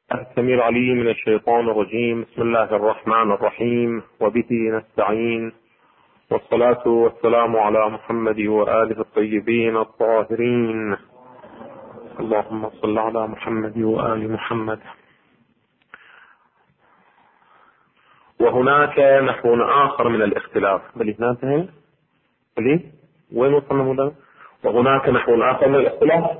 السميع العليم من الشيطان الرجيم. بسم الله الرحمن الرحيم، وبه نستعين، والصلاة والسلام على محمد وآله الطيبين الطاهرين. اللهم صل على محمد وآل محمد. وهناك نحو آخر من الاختلاف. وين وصلنا مولانا؟ وهناك نحو آخر من الاختلاف.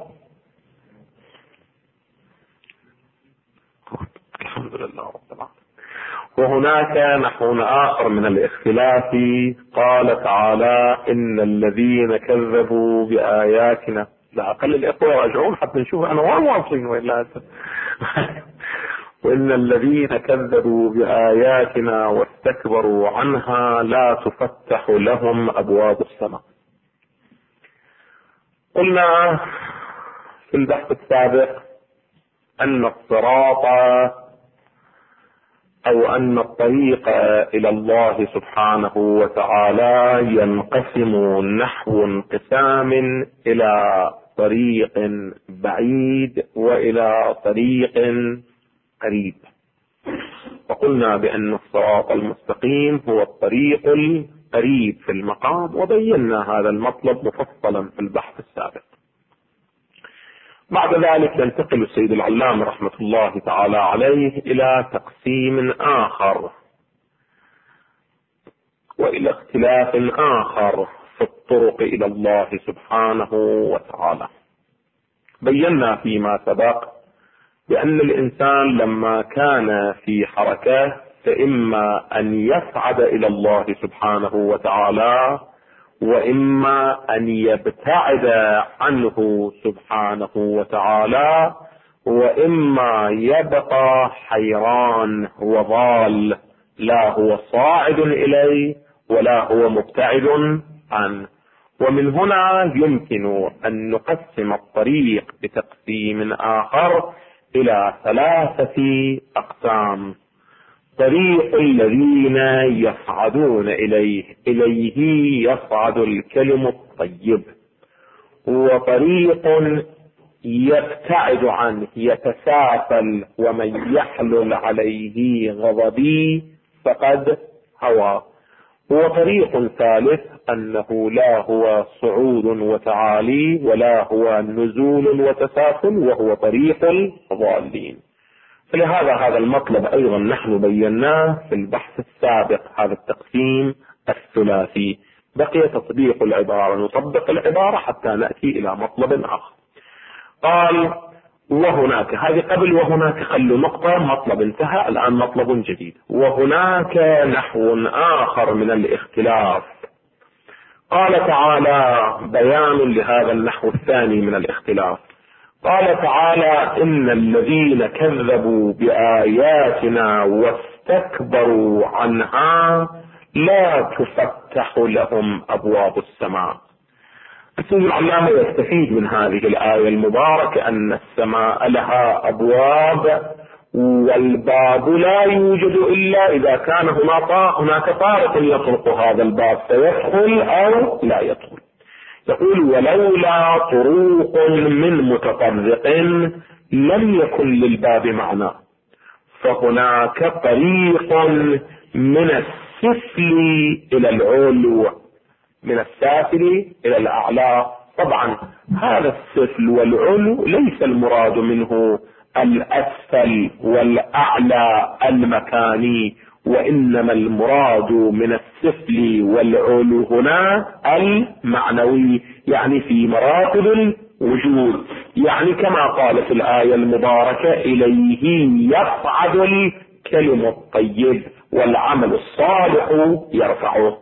الحمد لله رب العالمين. وهناك نحو آخر من الاختلاف. قال تعالى: إن الذين كذبوا بآياتنا. لا أقل الإخوة يرجعون حتى نشوف أنا وين واصلين وإلا وإن الذين كذبوا بآياتنا واستكبروا عنها لا تفتح لهم أبواب السماء. قلنا في البحث السابق أن الصراط أو أن الطريق إلى الله سبحانه وتعالى ينقسم نحو انقسام إلى طريق بعيد وإلى طريق قريب. وقلنا بأن الصراط المستقيم هو الطريق القريب في المقام، وبينا هذا المطلب مفصلا في البحث السابق. بعد ذلك ينتقل السيد العلامة رحمة الله تعالى عليه إلى تقسيم آخر وإلى اختلاف آخر في الطرق إلى الله سبحانه وتعالى. بينا فيما سبق بأن الإنسان لما كان في حركة فإما أن يصعد إلى الله سبحانه وتعالى، وإما أن يبتعد عنه سبحانه وتعالى، وإما يبقى حيران وضال، لا هو صاعد إليه ولا هو مبتعد عنه. ومن هنا يمكن أن نقسم الطريق بتقسيم آخر إلى 3 أقسام. طريق الذين يصعدون إليه يصعد الكلم الطيب، وطريق يبتعد عنه يتسافل، ومن يحلل عليه غضبي فقد هوى. وطريق ثالث أنه لا هو صعود وتعالي ولا هو نزول وتسافل، وهو طريق الضالين. فلهذا هذا المطلب أيضا نحن بيناه في البحث السابق، هذا التقسيم الثلاثي. بقي تطبيق العبارة، نطبق العبارة حتى نأتي إلى مطلب آخر. قال: وهناك، هذه قبل وهناك خلوا نقطة، مطلب انتهى، الآن مطلب جديد. وهناك نحو آخر من الاختلاف. قال تعالى بيان لهذا النحو الثاني من الاختلاف. قال تعالى: إن الذين كذبوا بآياتنا واستكبروا عنها لا تفتح لهم أبواب السماء. السيد العلامة يستفيد من هذه الآية المباركة أن السماء لها أبواب، والباب لا يوجد إلا إذا كان هناك طارق يطرق هذا الباب فيدخل أو لا يدخل. يقول: ولولا طروق من متطرق لم يكن للباب معنى. فهناك طريق من السفل إلى العلو، من السافل إلى الأعلى. طبعا هذا السفل والعلو ليس المراد منه الأسفل والأعلى المكاني، وإنما المراد من السفل والعلو هنا المعنوي، يعني في مراتب الوجود. يعني كما قال في الآية المباركة: إليه يصعد الكلم الطيب والعمل الصالح يرفعه.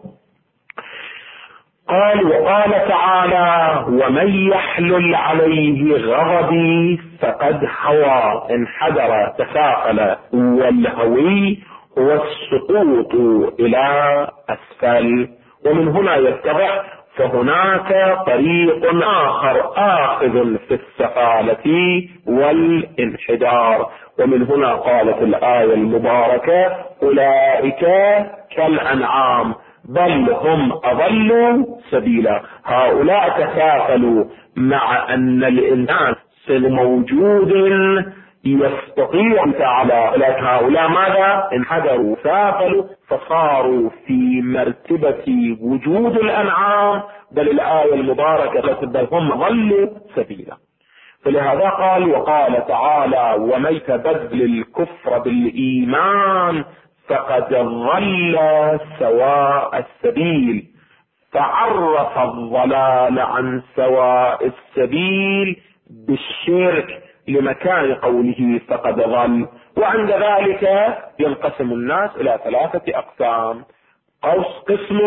قال: وقال تعالى: ومن يحلل عليه غضبي فقد هوى. انحدر تثاقل، والهوي هو السقوط إلى أسفل. ومن هنا يتضح فهناك طريق آخر آخذ في السفالة والانحدار. ومن هنا قالت الآية المباركة: أولئك كالأنعام بل هم أضلوا سبيلا. هؤلاء تساقلوا، مع أن الإنسان موجود يستطيع تعالى. لكن هؤلاء ماذا؟ انحدروا سافلوا فصاروا في مرتبة وجود الأنعام، بل الآية المباركة بل هم ضلوا سبيلا. فلهذا قال وقال تعالى ومن يتبدل الكفر بالإيمان فقد ضل سواء السبيل، فعرف الضلال عن سواء السبيل بالشرك لمكان قوله فقد ضل. وعند ذلك ينقسم الناس إلى 3 أقسام: قسم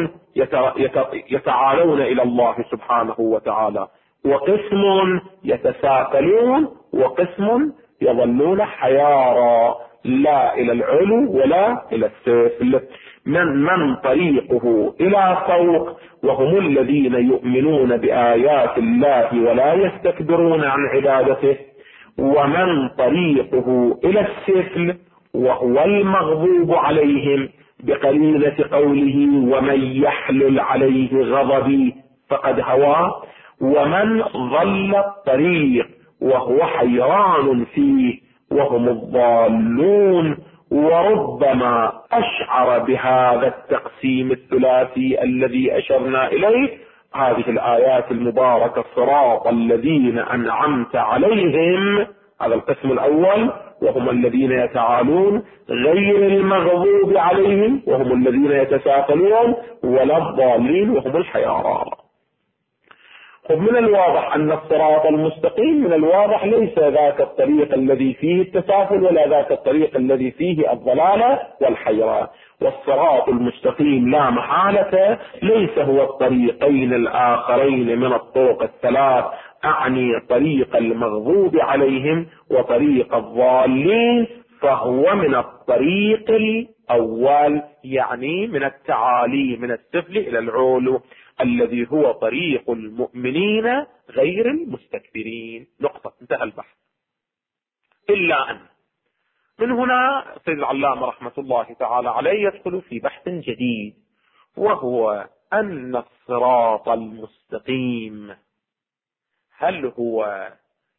يتعالون إلى الله سبحانه وتعالى، وقسم يتساقلون، وقسم يظلون حيارى لا إلى العلو ولا إلى السفل. من طريقه إلى فوق وهم الذين يؤمنون بآيات الله ولا يستكبرون عن عبادته، ومن طريقه إلى السفل وهو المغضوب عليهم بقرينة قوله ومن يحلل عليه غضبي فقد هوى، ومن ضل الطريق وهو حيران فيه وهم الضالون. وربما أشعر بهذا التقسيم الثلاثي الذي أشرنا إليه هذه الآيات المباركة: صراط الذين أنعمت عليهم، هذا القسم الأول، وهم الذين يتعالون، غير المغضوب عليهم وهم الذين يتساقلون، ولا الضالين وهم الحيارى. من الواضح أن الصراط المستقيم من الواضح ليس ذاك الطريق الذي فيه التسافل ولا ذاك الطريق الذي فيه الضلالة والحيرة. والصراط المستقيم لا محالة ليس هو الطريقين الآخرين من الطرق الثلاث، أعني طريق المغضوب عليهم وطريق الضالين، فهو من الطريق الأول، يعني من التعالي من السفل إلى العلو، الذي هو طريق المؤمنين غير المستكبرين. نقطة، انتهى البحث. إلا أن من هنا سيد العلامة رحمة الله تعالى عليه يدخل في بحث جديد، وهو أن الصراط المستقيم هل هو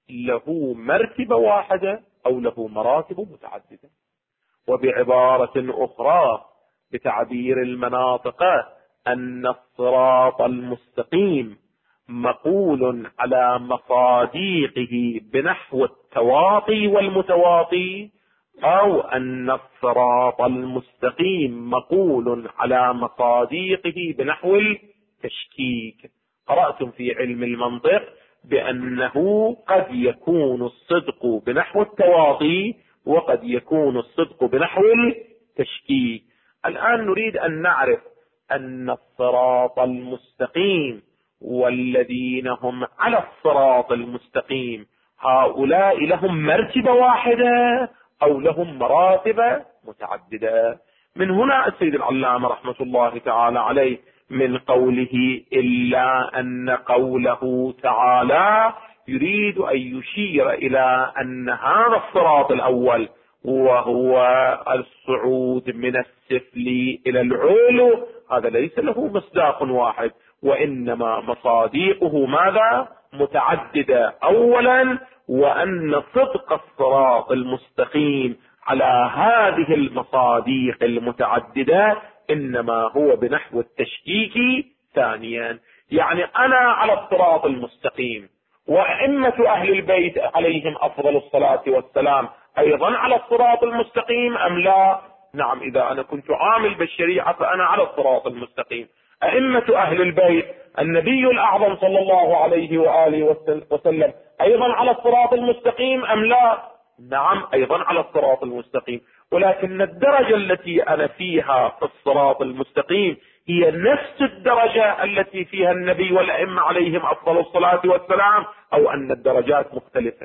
له مرتبة واحدة أو له مراتب متعددة؟ وبعبارة أخرى بتعبير المناطق أن الصراط المستقيم مقول على مصاديقه بنحو التواطي والمتواطي، أو أن الصراط المستقيم مقول على مصاديقه بنحو التشكيك. قرأتم في علم المنطق بأنه قد يكون الصدق بنحو التواطي وقد يكون الصدق بنحو التشكيك. الآن نريد أن نعرف أن الصراط المستقيم والذين هم على الصراط المستقيم هؤلاء لهم مرتبة واحدة أو لهم مراتب متعددة. من هنا السيد العلامة رحمة الله تعالى عليه من قوله إلا أن قوله تعالى يريد أن يشير إلى أن هذا الصراط الأول وهو الصعود من السفل إلى العلو هذا ليس له مصداق واحد، وإنما مصاديقه ماذا؟ متعددة. أولا، وأن صدق الصراط المستقيم على هذه المصاديق المتعددة إنما هو بنحو التشكيك. ثانيا، يعني أنا على الصراط المستقيم وأئمة أهل البيت عليهم أفضل الصلاة والسلام أيضا على الصراط المستقيم أم لا؟ نعم، إذا أنا كنت عامل بالشريعة فأنا على الصراط المستقيم. أئمة أهل البيت النبي الأعظم صلى الله عليه وآله وسلم أيضا على الصراط المستقيم أم لا؟ نعم، أيضا على الصراط المستقيم، ولكن الدرجة التي أنا فيها في الصراط المستقيم هي نفس الدرجة التي فيها النبي والأئمة عليهم أفضل الصلاة والسلام، أو أن الدرجات مختلفة؟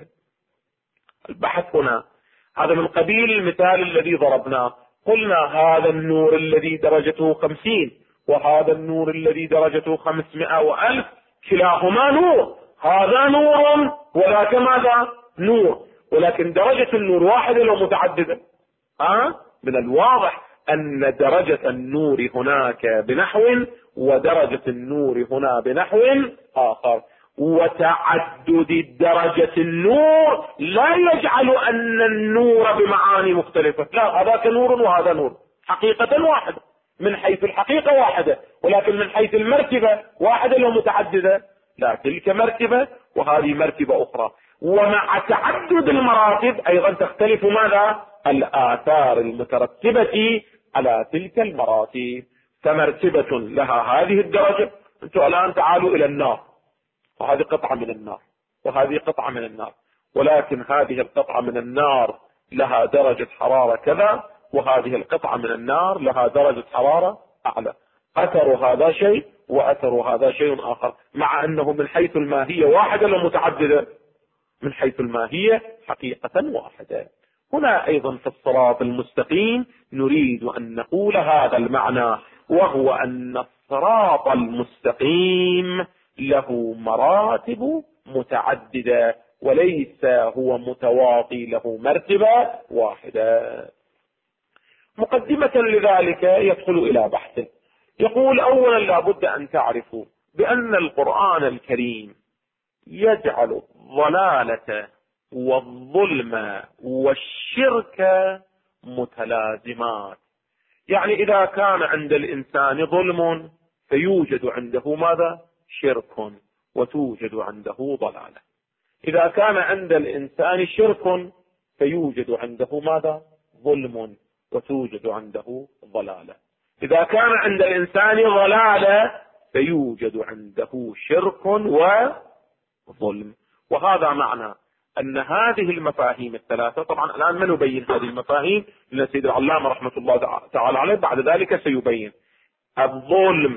البحث هنا هذا من قبيل المثال الذي ضربناه. قلنا هذا النور الذي درجته 50 وهذا النور الذي درجته 500 و1000 كلاهما نور، هذا نور وذاك ماذا؟ نور، ولكن درجة النور واحدة لو متعددة؟ من الواضح أن درجة النور هناك بنحو ودرجة النور هنا بنحو آخر. وتعدد درجة النور لا يجعل أن النور بمعاني مختلفة، لا، هذاك نور وهذا نور، حقيقة واحدة، من حيث الحقيقة واحدة، ولكن من حيث المرتبة واحدة لو متعددة، لا، تلك مرتبة وهذه مرتبة أخرى. ومع تعدد المراتب أيضا تختلف ماذا؟ الآثار المترتبة على تلك المراتب. فمرتبة لها هذه الدرجة. أنتم الآن تعالوا إلى النار، وهذه قطعة من النار وهذه قطعة من النار، ولكن هذه القطعة من النار لها درجة حرارة كذا، وهذه القطعة من النار لها درجة حرارة أعلى. أثر هذا شيء وأثر هذا شيء آخر، مع أنه من حيث الماهية واحدة ولا متعددة؟ من حيث الماهية حقيقة واحدة. هنا أيضا في الصراط المستقيم نريد أن نقول هذا المعنى، وهو أن الصراط المستقيم له مراتب متعددة وليس هو متواطي له مرتبة واحدة. مقدمة لذلك يدخل إلى بحث. يقول أولا لابد أن تعرفوا بأن القرآن الكريم يجعل الضلالة والظلم والشرك متلازمات. يعني إذا كان عند الإنسان ظلم فيوجد عنده ماذا؟ شرك، وتوجد عنده ضلالة. إذا كان عند الإنسان شرك فيوجد عنده ماذا؟ ظلم، وتوجد عنده ضلالة. إذا كان عند الإنسان ضلالة فيوجد عنده شرك وظلم. وهذا معنى أن هذه المفاهيم الثلاثة، طبعا الآن ما نبين هذه المفاهيم لأن سيد العلامة رحمة الله تعالى عليه بعد ذلك سيبين. الظلم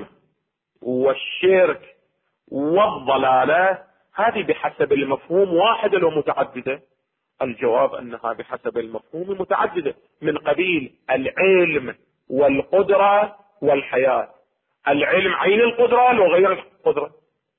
والشرك والضلالة هذه بحسب المفهوم واحدة ومتعددة؟ الجواب أنها بحسب المفهوم متعددة، من قبيل العلم والقدرة والحياة. العلم عين القدرة وغير القدرة،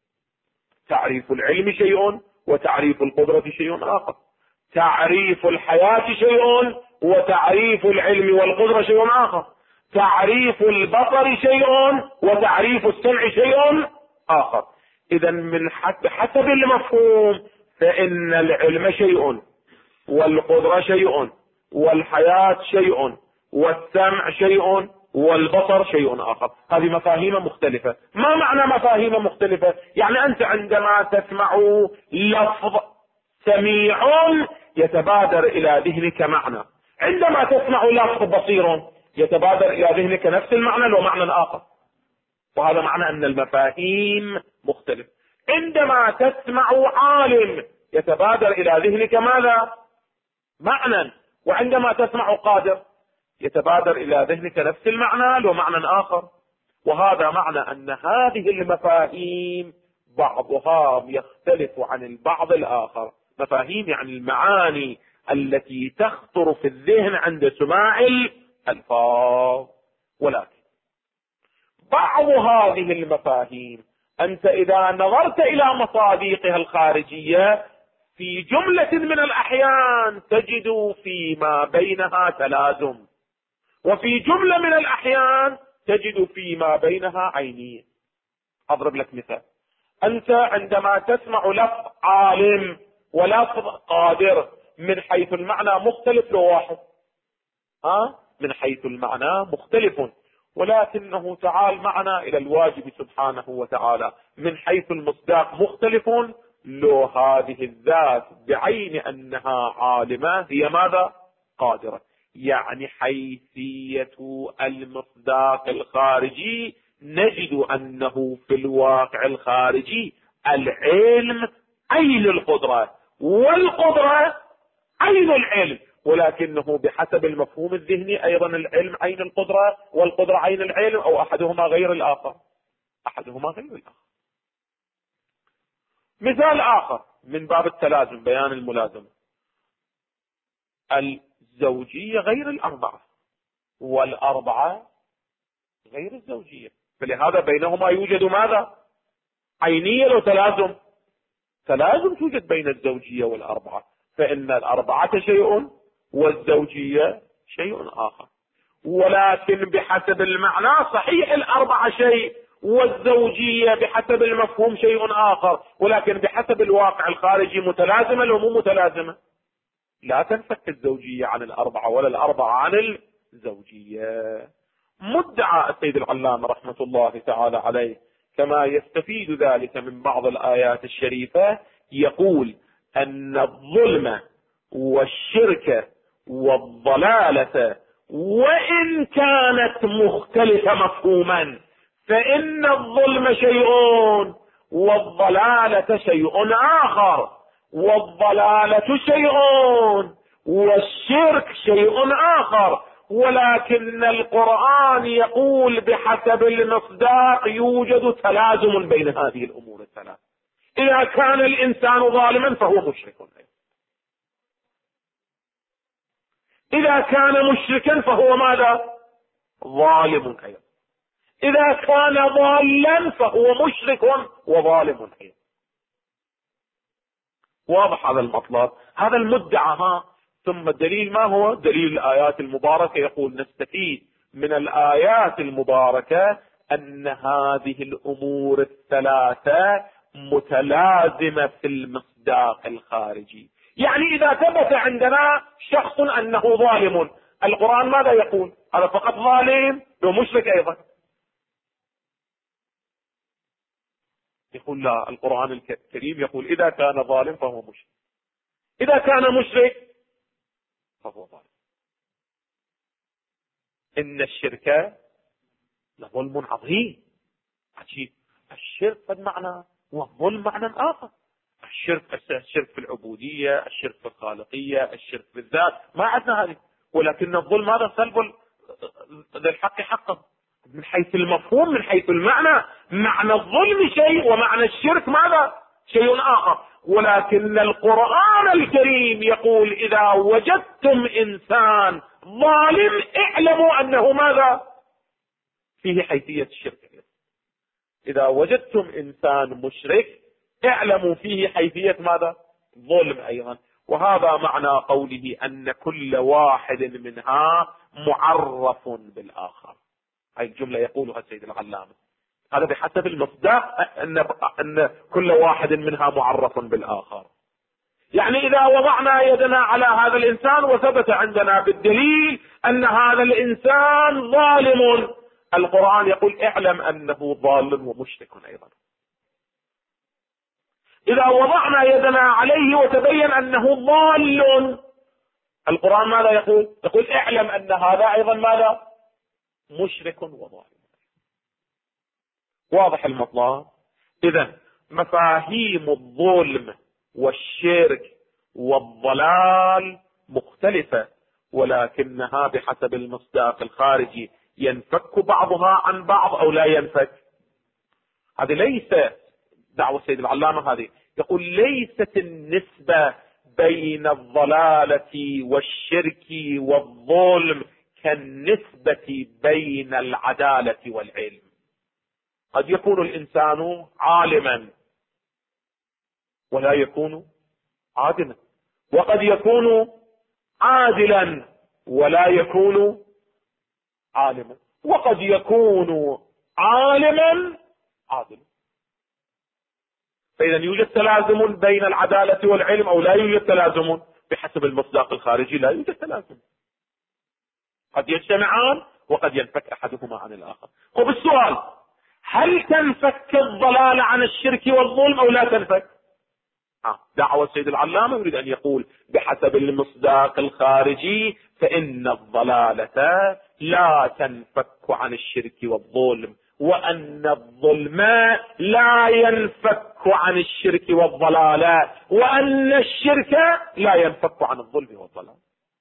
تعريف العلم شيء وتعريف القدرة شيء آخر، تعريف الحياة شيء وتعريف العلم والقدرة شيء آخر، تعريف البصر شيء وتعريف السمع شيء آخر. إذا من حسب المفهوم فإن العلم شيء والقدرة شيء والحياة شيء والسمع شيء والبصر شيء آخر. هذه مفاهيم مختلفة. ما معنى مفاهيم مختلفة؟ يعني أنت عندما تسمع لفظ سميع يتبادر إلى ذهنك معنى، عندما تسمع لفظ بصير يتبادر إلى ذهنك نفس المعنى لو معنى آخر. وهذا معنى أن المفاهيم مختلفة. عندما تسمع عالم يتبادر إلى ذهنك ماذا؟ معنى. وعندما تسمع قادر يتبادر إلى ذهنك نفس المعنى لو معنى آخر. وهذا معنى أن هذه المفاهيم بعضها يختلف عن البعض الآخر. مفاهيم يعني المعاني التي تخطر في الذهن عند سماع الألفاظ. ولكن بعض هذه المفاهيم أنت إذا نظرت إلى مصادقها الخارجية في جملة من الأحيان تجد فيما بينها تلازم، وفي جملة من الأحيان تجد فيما بينها عينية. أضرب لك مثال. أنت عندما تسمع لفظ عالم ولفظ قادر من حيث المعنى مختلف لو واحد، من حيث المعنى مختلف، ولكنه تعال معنا إلى الواجب سبحانه وتعالى من حيث المصداق مختلف. لو هذه الذات بعين أنها عالمة هي ماذا؟ قادرة. يعني حيثية المصداق الخارجي نجد أنه في الواقع الخارجي العلم عين القدرة والقدرة عين العلم، ولكنه بحسب المفهوم الذهني أيضا العلم عين القدرة والقدرة عين العلم، أو أحدهما غير الآخر. أحدهما غير الآخر. مثال آخر من باب التلازم بيان الملازمة. الزوجية غير الأربعة والأربعة غير الزوجية، فلهذا بينهما يوجد ماذا؟ عينية وتلازم. تلازم توجد بين الزوجية والأربعة، فإن الأربعة شيء والزوجية شيء آخر. ولكن بحسب المعنى صحيح الأربعة شيء والزوجية بحسب المفهوم شيء آخر، ولكن بحسب الواقع الخارجي متلازمة لو مو متلازمة. لا تنفك الزوجية عن الأربعة ولا الأربعة عن الزوجية. مدعى السيد العلامة رحمة الله تعالى عليه كما يستفيد ذلك من بعض الآيات الشريفة، يقول أن الظلم والشرك والضلالة وإن كانت مختلفة مفهوما، فإن الظلم شيء والضلالة شيء آخر، والضلالة شيء والشرك شيء آخر، ولكن القرآن يقول بحسب المصداق يوجد تلازم بين هذه الأمور الثلاث. إذا كان الإنسان ظالما فهو مشرك، إذا كان مشركا فهو ماذا؟ ظالم أيضا، إذا كان ضالا فهو مشرك وظالم أيضا. واضح هذا المطلب، هذا المدعى. ثم الدليل ما هو؟ دليل الآيات المباركة. يقول نستفيد من الآيات المباركة أن هذه الأمور الثلاثة متلازمة في المصداق الخارجي. يعني إذا ثبت عندنا شخص أنه ظالم، القرآن ماذا يقول؟ هذا فقط ظالم ومشرك أيضا؟ يقول لا، القرآن الكريم يقول إذا كان ظالم فهو مشرك، إذا كان مشرك فهو ظالم. إن الشرك لظلم عظيم. عجيب، الشرك قد معنى والظلم معنى آخر. الشرك في العبودية، الشرك في الخالقية، الشرك في الذات، ما عندنا هذه. ولكن الظلم هذا سلب للحق حقه من حيث المفهوم، من حيث المعنى. معنى الظلم شيء ومعنى الشرك ماذا؟ شيء آخر. ولكن القرآن الكريم يقول إذا وجدتم إنسان ظالم اعلموا أنه ماذا؟ فيه حيثية الشرك. إذا وجدتم إنسان مشرك اعلموا فيه حيثية ماذا؟ ظلم أيضا. وهذا معنى قوله أن كل واحد منها معرف بالآخر. هذه الجملة يقولها السيد العلامة، هذا بحسب المصداق أن كل واحد منها معرف بالآخر. يعني إذا وضعنا يدنا على هذا الإنسان وثبت عندنا بالدليل أن هذا الإنسان ظالم، القرآن يقول اعلم أنه ضال ومشرك أيضا. إذا وضعنا يدنا عليه وتبين أنه ضال، القرآن ماذا يقول؟ يقول اعلم أن هذا أيضا ماذا؟ مشرك وظالم. واضح المطلب؟ إذن مفاهيم الظلم والشرك والضلال مختلفة، ولكنها بحسب المصداق الخارجي ينفك بعضها عن بعض أو لا ينفك. هذه ليس دعوة السيد العلامة، هذه يقول ليست النسبة بين الضلالة والشرك والظلم كالنسبة بين العدالة والعلم. قد يكون الإنسان عالما ولا يكون عادلا، وقد يكون عادلا ولا يكون عالما، وقد يكون عالما عادلا. فإذا يوجد تلازم بين العدالة والعلم أو لا يوجد تلازم؟ بحسب المصداق الخارجي لا يوجد تلازم، قد يجتمعان وقد ينفك أحدهما عن الآخر. وبالسؤال هل تنفك الضلال عن الشرك والظلم أو لا تنفك؟ دعوة السيد العلامة يريد أن يقول بحسب المصداق الخارجي فإن الضلالة لا تنفك عن الشرك والظلم، وأن الظلم لا ينفك عن الشرك والضلال، وأن الشرك لا ينفك عن الظلم والضلال.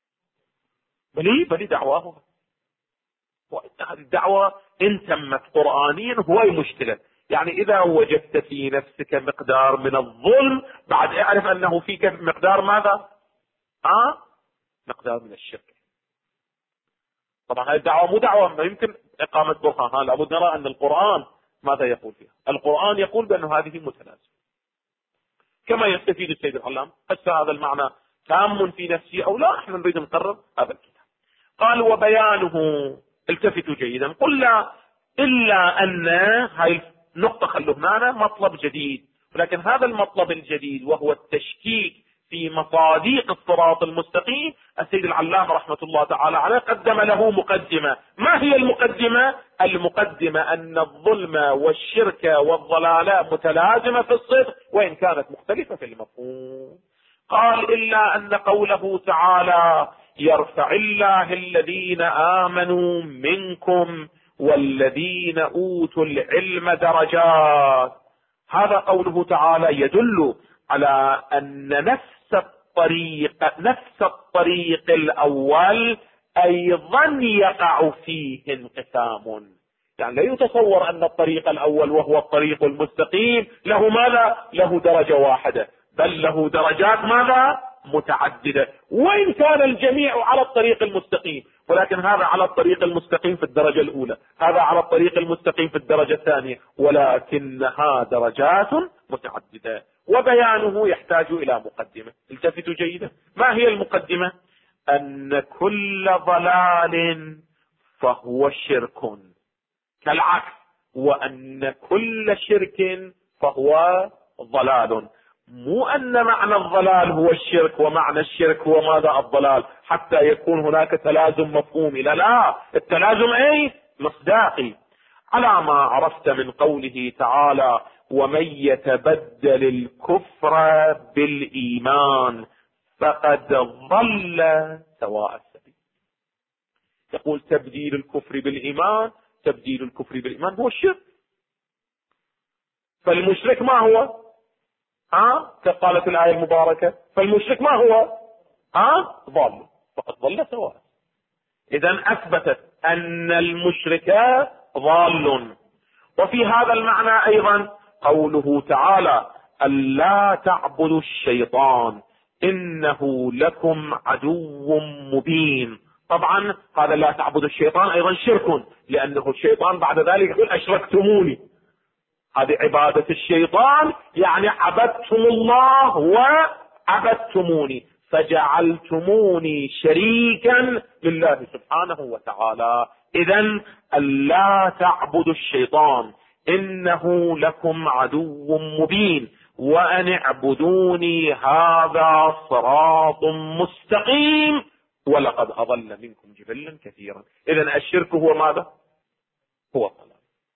بلي دعواه، وهذه الدعوة إن تمت قرآنيا هو المشكلة. يعني إذا وجدت في نفسك مقدار من الظلم بعد اعرف أنه فيك مقدار ماذا؟ مقدار من الشرك. طبعا هذه الدعوة مو دعوة ما يمكن إقامة برهان، لابد نرى أن القرآن ماذا يقول فيها. القرآن يقول بأن هذه متلازمة كما يستفيد السيد العلام. هل هذا المعنى تام في نفسي أو لا؟ احنا نريد نقرر هذا الكتاب. قال وبيانه، التفتوا جيدا، قلنا إلا أن هاي النقطة خلوه هنا مطلب جديد، ولكن هذا المطلب الجديد وهو التشكيك في مصاديق الصراط المستقيم، السيد العلامة رحمة الله تعالى عليه قدم له مقدمة. ما هي المقدمة؟ المقدمة أن الظلم والشرك والضلال متلازمة في الصدق وإن كانت مختلفة في المفهوم. قال إلا أن قوله تعالى يرفع الله الذين آمنوا منكم والذين أوتوا العلم درجات، هذا قوله تعالى يدل على أن نفس الطريق الأول أيضا يقع فيه انقسام. يعني لا يتصور أن الطريق الأول وهو الطريق المستقيم له ماذا؟ له درجة واحدة، بل له درجات ماذا؟ متعددة، وإن كان الجميع على الطريق المستقيم، ولكن هذا على الطريق المستقيم في الدرجة الأولى، هذا على الطريق المستقيم في الدرجة الثانية، ولكنها درجات متعددة. وبيانه يحتاج إلى مقدمة. التفتوا جيدا، ما هي المقدمة؟ أن كل ضلال فهو شرك كالعكس، وأن كل شرك فهو ضلال. مو أن معنى الضلال هو الشرك ومعنى الشرك هو ماذا؟ الضلال، حتى يكون هناك تلازم مفهومي. لا، التلازم اي مصداقي، على ما عرفت من قوله تعالى ومن يتبدل الكفر بالإيمان فقد ضل سواء السبيل. يقول تبديل الكفر بالإيمان، تبديل الكفر بالإيمان هو الشرك. فالمشرك ما هو؟ كقالت الآية المباركة فالمشرك ما هو؟ ضال، فقد ضل سواء. إذن أثبتت أن المشرك ضال. وفي هذا المعنى أيضا قوله تعالى ألا تعبدوا الشيطان إنه لكم عدو مبين. طبعا هذا لا تعبدوا الشيطان أيضا شرك، لأنه الشيطان بعد ذلك يقول أشركتموني. هذه عبادة الشيطان، يعني عبدتم الله وعبدتموني، فجعلتموني شريكا لله سبحانه وتعالى. إذن ألا تعبدوا الشيطان إنه لكم عدو مبين وأن اعبدوني هذا صراط مستقيم ولقد أضل منكم جبلا كثيرا. إذن الشرك هو ماذا؟ هو الضلال.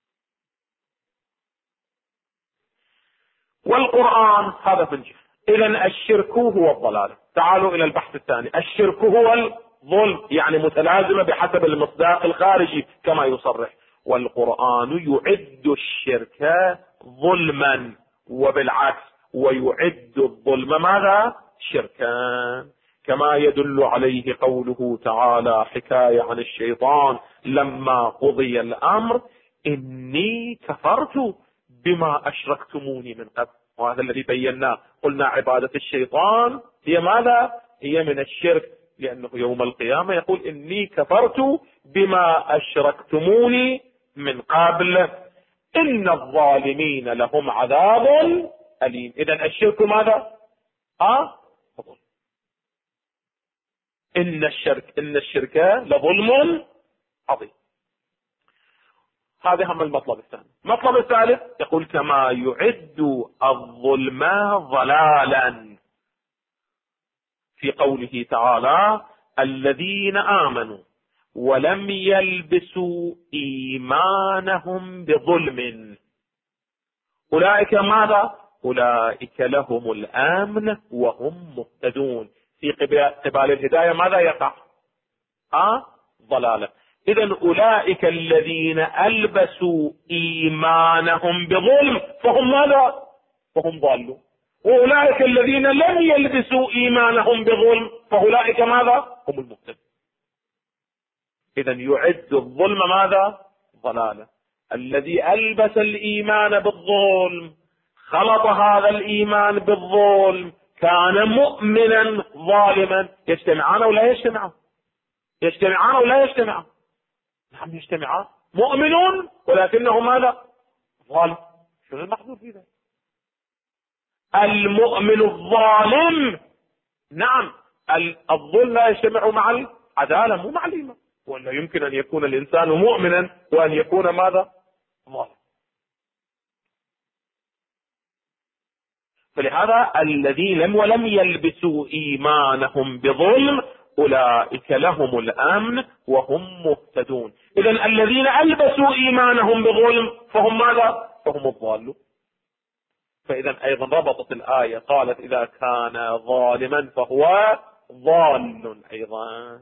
والقرآن هذا من جهة. إذن الشرك هو الضلال. تعالوا إلى البحث الثاني. الشرك هو الظلم، يعني متلازمة بحسب المصداق الخارجي كما يصرح. والقرآن يعد الشرك ظلما، وبالعكس ويعد الظلم ماذا؟ شركا، كما يدل عليه قوله تعالى حكاية عن الشيطان لما قضي الأمر إني كفرت بما أشركتموني من قبل. وهذا الذي بيناه، قلنا عبادة الشيطان هي ماذا؟ هي من الشرك، لأنه يوم القيامة يقول إني كفرت بما أشركتموني من قبل إن الظالمين لهم عذاب أليم. إذن الشرك ماذا؟ إن الشرك لظلم عظيم. هذا هم المطلب الثاني. المطلب الثالث يقول كما يعد الظلم ضلالا في قوله تعالى الذين آمنوا ولم يلبسوا إيمانهم بظلم أولئك ماذا؟ أولئك لهم الأمن وهم مهتدون. في قبال الهداية ماذا يقع؟ ضلالة. إذن أولئك الذين ألبسوا إيمانهم بظلم فهم ماذا؟ فهم ضالون. وأولئك الذين لم يلبسوا إيمانهم بظلم فأولئك ماذا؟ هم المهتدون. إذن يعد الظلم ماذا؟ ضلالة. الذي ألبس الإيمان بالظلم، خلط هذا الإيمان بالظلم، كان مؤمنا ظالما. يجتمعان أو لا يجتمعان؟ يجتمعان أو لا يجتمعان؟ نعم يجتمعان. مؤمن ولكنه ماذا؟ ظالم. شو المحظور في ذلك؟ المؤمن الظالم، نعم الظلم لا يجتمع مع العدالة، مو مع الإيمان. ولا يمكن أن يكون الإنسان مؤمنا وأن يكون ماذا؟ ظالما. فلهذا الذين ولم يلبسوا إيمانهم بظلم أولئك لهم الأمن وهم مهتدون. إذن الذين ألبسوا إيمانهم بظلم فهم ماذا؟ فهم الضالون. فإذا أيضا ربطت الآية قالت إذا كان ظالما فهو ضال أيضا،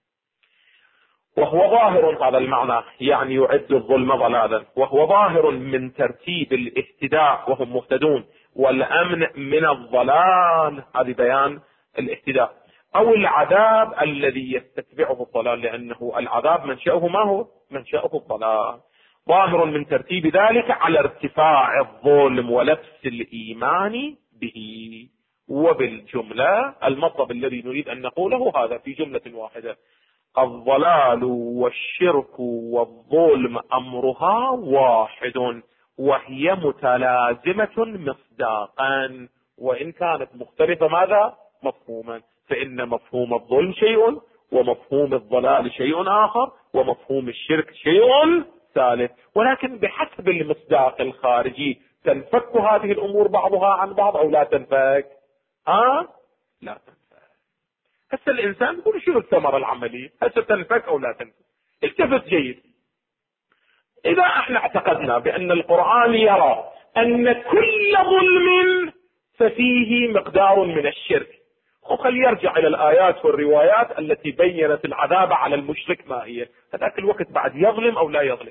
وهو ظاهر هذا المعنى، يعني يعد الظلم ضلالا، وهو ظاهر من ترتيب الاهتداء وهم مهتدون، والأمن من الضلال هذه بيان الاهتداء، أو العذاب الذي يستتبعه الضلال، لأنه العذاب منشأه ما هو؟ منشأه الضلال. ظاهر من ترتيب ذلك على ارتفاع الظلم ولبس الإيمان به. وبالجملة المطلب الذي نريد أن نقوله هذا في جملة واحدة: الضلال والشرك والظلم أمرها واحد، وهي متلازمة مصداقا، وإن كانت مختلفة ماذا؟ مفهوما. فإن مفهوم الظلم شيء، ومفهوم الضلال شيء آخر، ومفهوم الشرك شيء ثالث، ولكن بحسب المصداق الخارجي تنفك هذه الأمور بعضها عن بعض أو لا تنفك؟ لا تنفك. هسه الإنسان يقول شنو الثمرة العملية؟ هسه تنفك أو لا تنفك؟ التفت جيد. إذا احنا اعتقدنا بأن القرآن يرى أن كل ظلم ففيه مقدار من الشرك، خلي يرجع إلى الآيات والروايات التي بيّنت العذاب على المشرك ما هي، هذاك الوقت بعد يظلم أو لا يظلم؟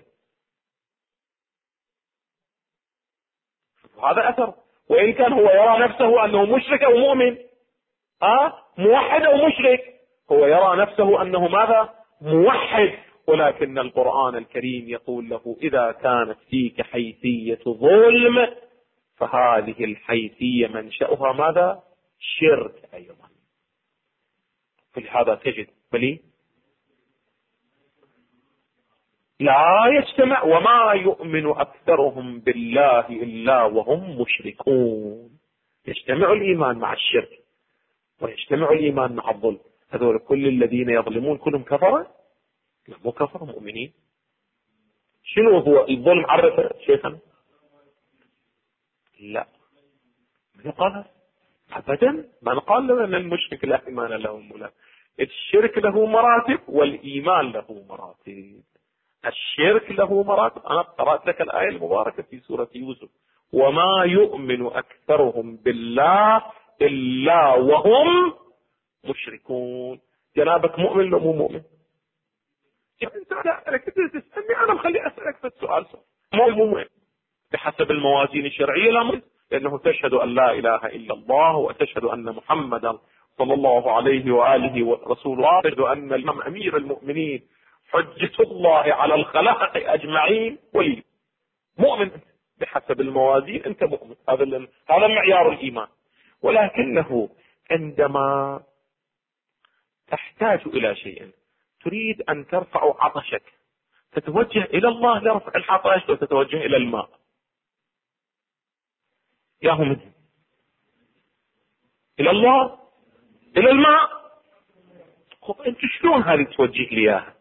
هذا أثر. وإن كان هو يرى نفسه أنه مشرك أو مؤمن، موحد أو مشرك، هو يرى نفسه أنه ماذا؟ موحد. ولكن القرآن الكريم يقول له إذا كانت فيك حيثية ظلم فهذه الحيثية منشأها ماذا؟ شرك أيضا. فلهذا تجد بلي لا يجتمع، وما يؤمن أكثرهم بالله إلا وهم مشركون. يجتمع الإيمان مع الشرك ويجتمع الإيمان مع الظلم. هذول كل الذين يظلمون كلهم كفرة؟ لا، مو كفرة، مؤمنين. شنو هو الظلم؟ عرفه شيخنا. لا، من قال أبدا، من قال لنا أن المشرك لا إيمان له ولا. الشرك له مراتب والإيمان له مراتب. الشرك له مراتب. أنا قرأت لك الآية المباركة في سورة يوسف: وما يؤمن أكثرهم بالله إلا وهم مشركون. جنابك مؤمن ولا مو مؤمن؟ انت أسألك تسألني، أنا مخلي أسألك في السؤال مو مؤمن بحسب الموازين الشرعية؟ لا مؤمن، لأنه تشهد أن لا إله إلا الله وتشهد أن محمدا صلى الله عليه وآله ورسول الله، تشهد أن الإمام أمير المؤمنين حجة الله على الخلائق أجمعين ولي. مؤمن بحسب الموازين، أنت مؤمن. هذا معيار الإيمان. ولكنه عندما تحتاج إلى شيء، تريد أن ترفع عطشك، تتوجه إلى الله لرفع العطش وتتوجه إلى الماء. ياهم إلى الله إلى الماء. أنت شلون هذه توجه لي إياها؟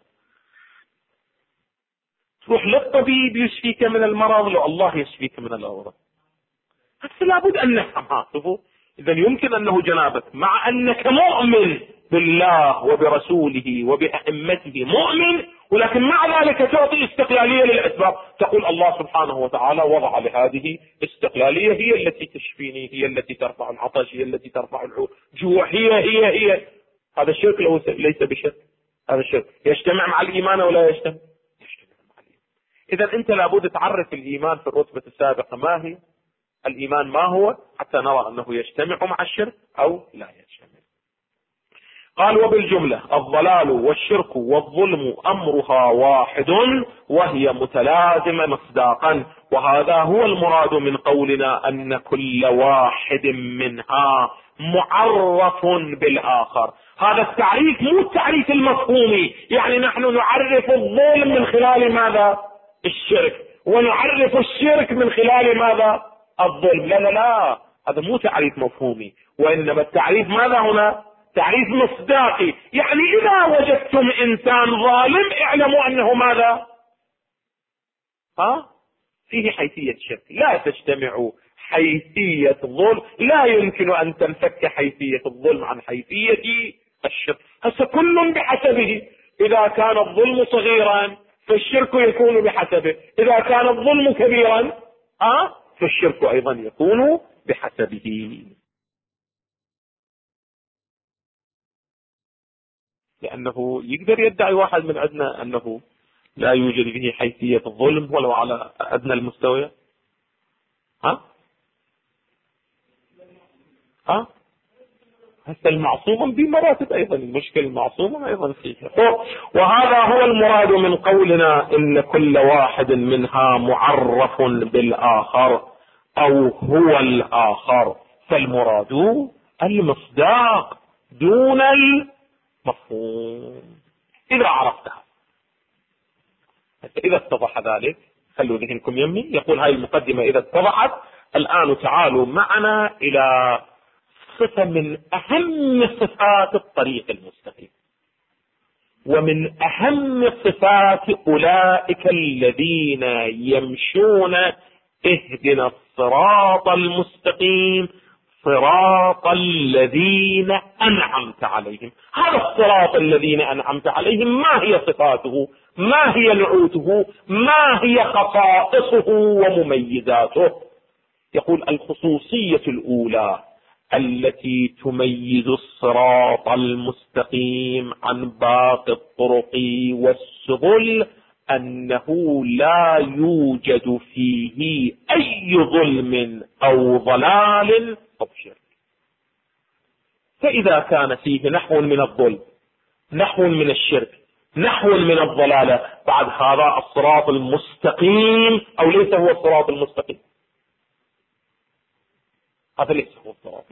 تروح للطبيب يشفيك من المرض لو الله يشفيك من الأمراض. بس لابد أن نفهمها. إذا يمكن أنه جنابك مع أنك مؤمن بالله وبرسوله وبأئمته مؤمن، ولكن مع ذلك تعطي استقلالية للأسباب. تقول الله سبحانه وتعالى وضع لهذه استقلالية، هي التي تشفيني، هي التي ترفع العطش، هي التي ترفع الجوع، هي. هذا الشرك ليس بشرك. هذا الشرك يجتمع مع الإيمان ولا يجتمع؟ يجتمع مع الإيمان. إذا أنت لابد تعرف الإيمان في الرتبة السابقة ما هي، الإيمان ما هو، حتى نرى أنه يجتمع مع الشرك أو لا يجتمع. قال وبالجملة الضلال والشرك والظلم أمرها واحد، وهي متلازمة مصداقا. وهذا هو المراد من قولنا أن كل واحد منها معرف بالآخر. هذا التعريف مو التعريف المفهومي، يعني نحن نعرف الظلم من خلال ماذا؟ الشرك، ونعرف الشرك من خلال ماذا؟ الظلم. لا، هذا مو تعريف مفهومي، وإنما التعريف ماذا هنا؟ تعريف مصداقي، يعني إذا وجدتم إنسان ظالم اعلموا أنه ماذا؟ فيه حيثية شرك، لا تجتمع حيثية الظلم، لا يمكن أن تنفك حيثية الظلم عن حيثية الشرك. هسه كل بحسبه، إذا كان الظلم صغيرا فالشرك يكون بحسبه، إذا كان الظلم كبيرا فالشرك أيضا يكون بحسبه. لأنه يقدر يدعي واحد من عندنا أنه لا يوجد به حيثية الظلم ولو على أدنى المستوى. هسه المعصوم بمراتب أيضا، المشكلة المعصوم أيضا فيه. وهذا هو المراد من قولنا إن كل واحد منها معرف بالآخر أو هو الآخر، فالمراد المصداق دون المفهوم. إذا عرفتها، إذا اتضح ذلك خلوا ذهنكم يمي. يقول هاي المقدمة إذا اتضحت، الآن تعالوا معنا إلى صفة من أهم صفات الطريق المستقيم، ومن أهم صفات أولئك الذين يمشون اهدنا الصراط المستقيم صراط الذين أنعمت عليهم. هذا الصراط الذين أنعمت عليهم ما هي صفاته؟ ما هي نعوته؟ ما هي خصائصه ومميزاته؟ يقول الخصوصية الأولى التي تميز الصراط المستقيم عن باقي الطرق والسبل أنه لا يوجد فيه أي ظلم أو ضلال أو شرك. فإذا كان فيه نحو من الظلم، نحو من الشرك، نحو من الضلالة، بعد هذا الصراط المستقيم أو ليس هو الصراط المستقيم؟ هذا ليس هو الصراط.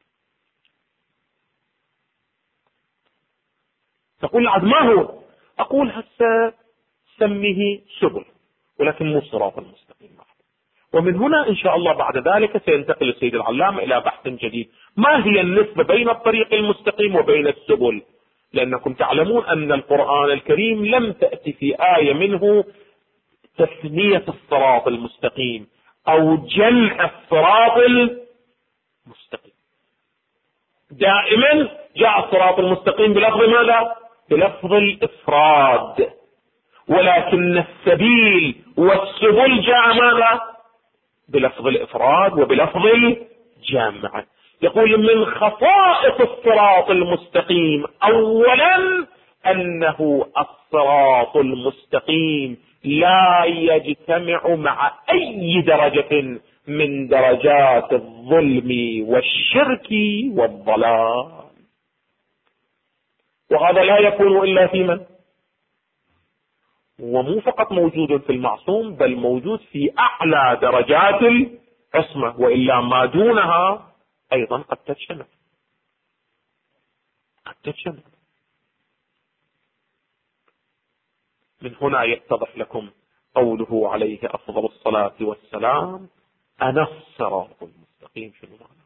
تقول عاد ما هو؟ أقول هسه سميه سبل، ولكن مو الصراط المستقيم. ومن هنا إن شاء الله بعد ذلك سينتقل السيد العلامة إلى بحث جديد، ما هي النسبة بين الطريق المستقيم وبين السبل؟ لأنكم تعلمون أن القرآن الكريم لم تأتي في آية منه تثنية الصراط المستقيم أو جمع الصراط المستقيم. دائما جاء الصراط المستقيم بلفظ ماذا؟ بلفظ الإفراد، ولكن السبيل والسبل جاء ماذا؟ بلفظ الإفراد وبلفظ الجمع. يقول من خصائص الصراط المستقيم أولا أنه الصراط المستقيم لا يجتمع مع أي درجة من درجات الظلم والشرك والضلال، وهذا لا يكون إلا في من؟ ومو فقط موجود في المعصوم، بل موجود في أعلى درجات العصمة، وإلا ما دونها أيضا قد تجتمع. من هنا يتضح لكم قوله عليه أفضل الصلاة والسلام أنا الصراط المستقيم. شنو معنى؟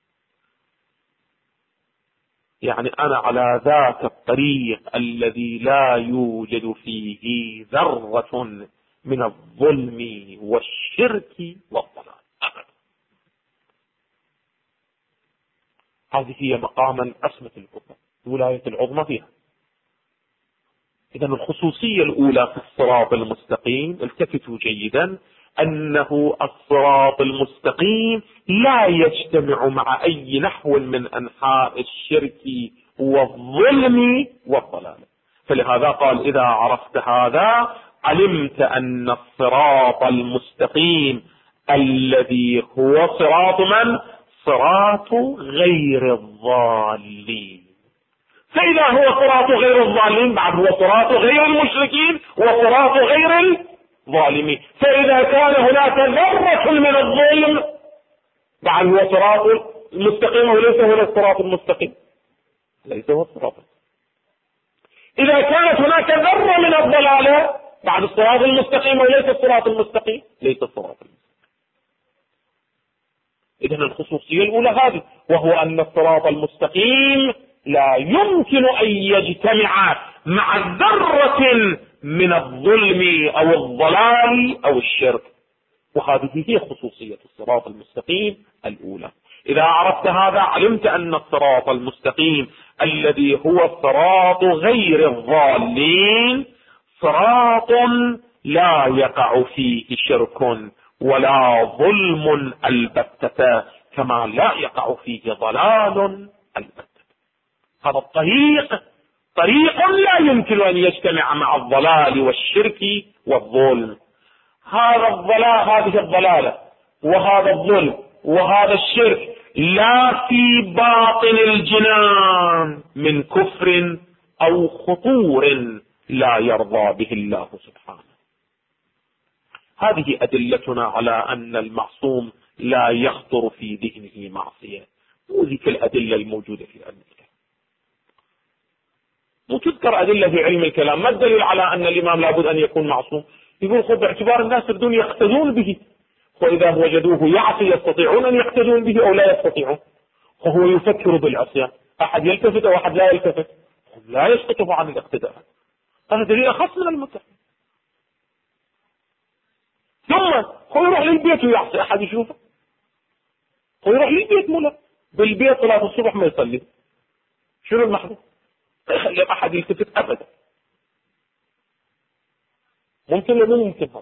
يعني أنا على ذاك الطريق الذي لا يوجد فيه ذرة من الظلم والشرك والضلال أبدا. هذه هي مقاما أسمة الكفر، الولاية العظمى فيها. إذن الخصوصية الأولى في الصراط المستقيم، التفتوا جيدا، أنه الصراط المستقيم لا يجتمع مع أي نحو من أنحاء الشرك والظلم والضلال. فلهذا قال إذا عرفت هذا علمت أن الصراط المستقيم الذي هو صراط من؟ صراط غير الضالين. فإذا هو صراط غير الضالين بعد هو صراط غير المشركين وصراط غير الظالمين. فإذا كان هناك ذرة من الظلم بعد هو صراط المستقيم وليس هو الصراط المستقيم، ليس هو الصراط. إذا كانت هناك ذرة من الضلالة بعد الصراط المستقيم وليس الصراط المستقيم، ليس الصراط المستقيم. إذن الخصوصية الأولى هذه، وهو أن الصراط المستقيم لا يمكن أن يجتمع مع ذرة من الظلم أو الضلال أو الشرك. وهذه هي خصوصية الصراط المستقيم الأولى. إذا عرفت هذا علمت أن الصراط المستقيم الذي هو صراط غير الضالين صراط لا يقع فيه شرك ولا ظلم البتة، كما لا يقع فيه ضلال البتة. هذا الطريق طريق لا يمكن أن يجتمع مع الضلال والشرك والظلم. هذه الضلالة وهذا الظلم وهذا الشرك لا في باطن الجنان من كفر أو خطور لا يرضى به الله سبحانه. هذه أدلتنا على أن المعصوم لا يخطر في ذهنه معصية. وذيك الأدلة الموجودة في علم الكلام. وتذكر أدلة في علم الكلام. ما الدليل على أن الإمام لابد أن يكون معصوم؟ يقول خذ باعتبار الناس يردون يقتدون به، وإذا وجدوه يعصي يستطيعون أن يقتدون به أو لا يستطيعون، وهو يفكر بالعصيان. أحد يلتفت أو أحد لا يلتفت، لا يسقط عن الاقتداء. هذا دليل أخص من المتهم. ثم هو يروح للبيت ويعصي، أحد يشوفه؟ هو يروح للبيت ملا بالبيت صلاة الصبح ما يصلي، شنو المحظور؟ لا أحد يلتفت أبدا. ممكن ولا مو ممكن؟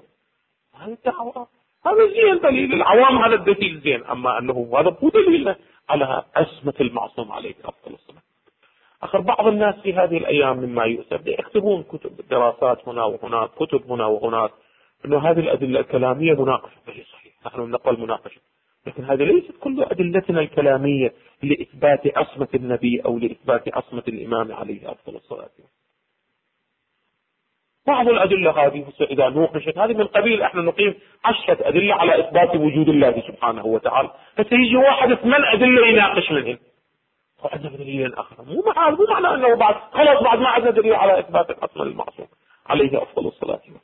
هذا زين دليل العوام، هذا الدليل زين. أما أنه هذا مو دليل على أزمة المعصوم عليه أفضل الصلاة. آخر بعض الناس في هذه الأيام مما يؤسف يكتبون كتب دراسات هنا وهناك، كتب هنا وهناك، أنه هذه الأدلة الكلامية مناقشة. صحيح، نحن نقبل مناقشة، لكن هذه ليست كل أدلتنا الكلامية لإثبات عصمة النبي أو لإثبات عصمة الإمام عليه أفضل الصلاة. بعض الأدلة هذه إذا نوقشت هذه من قبيل احنا نقيم 10 أدلة على إثبات وجود الله سبحانه وتعالى، فسيجي واحد 8 أدلة يناقش منهم، وعندنا دليلين آخر. مو معنى أنه بعد ما عندنا دليل على إثبات العصمة المعصوم عليه أفضل الصلاة والسلام.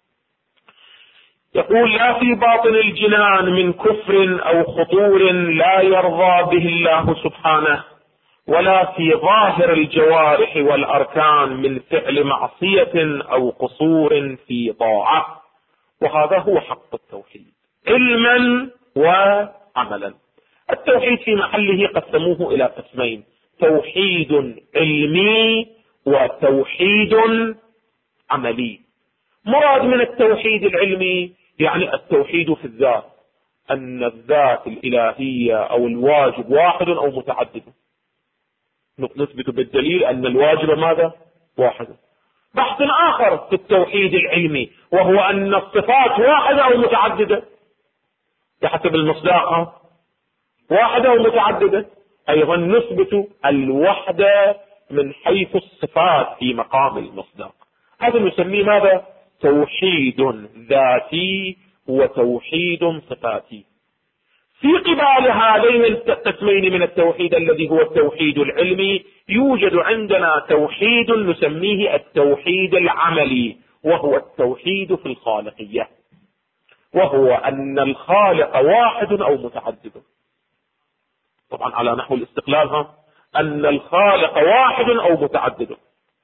يقول لا في باطن الجنان من كفر أو خطور لا يرضى به الله سبحانه، ولا في ظاهر الجوارح والأركان من فعل معصية أو قصور في طاعة. وهذا هو حق التوحيد علما وعملا. التوحيد في محله قسموه إلى قسمين: توحيد علمي وتوحيد عملي. مراد من التوحيد العلمي يعني التوحيد في الذات، أن الذات الإلهية أو الواجب واحد أو متعدد، نثبت بالدليل أن الواجب ماذا؟ واحد. بحث آخر في التوحيد العلمي وهو أن الصفات واحدة أو متعددة بحسب المصداق، واحدة أو متعددة. أيضا نثبت الوحدة من حيث الصفات في مقام المصداق. هذا نسميه ماذا؟ توحيد ذاتي وتوحيد صفاتي. في قبال هذين القسمين من التوحيد الذي هو التوحيد العلمي يوجد عندنا توحيد نسميه التوحيد العملي، وهو التوحيد في الخالقية، وهو أن الخالق واحد أو متعدد. طبعا على نحو الاستقلال أن الخالق واحد أو متعدد.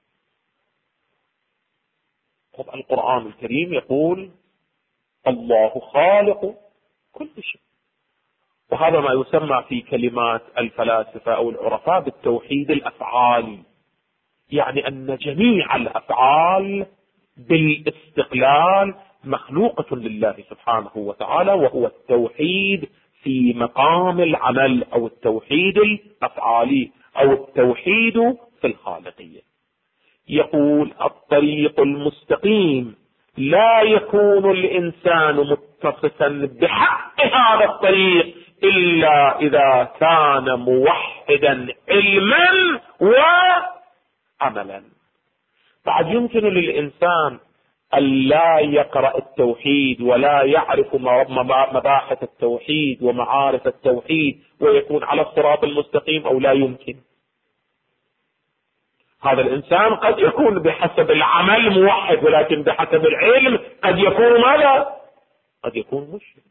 طبعا القرآن الكريم يقول الله خالق كل شيء، وهذا ما يسمى في كلمات الفلاسفة أو العرفاء بالتوحيد الأفعالي، يعني أن جميع الأفعال بالاستقلال مخلوقة لله سبحانه وتعالى، وهو التوحيد في مقام العمل أو التوحيد الأفعالي أو التوحيد في الخالقية. يقول الطريق المستقيم لا يكون الإنسان متصفا بحق هذا الطريق إلا إذا كان موحدا علما وعملا. بعد يمكن للإنسان أن لا يقرأ التوحيد ولا يعرف مباحث التوحيد ومعارف التوحيد ويكون على الصراط المستقيم، أو لا يمكن. هذا الإنسان قد يكون بحسب العمل موحد، ولكن بحسب العلم قد يكون ماذا؟ قد يكون مشرك.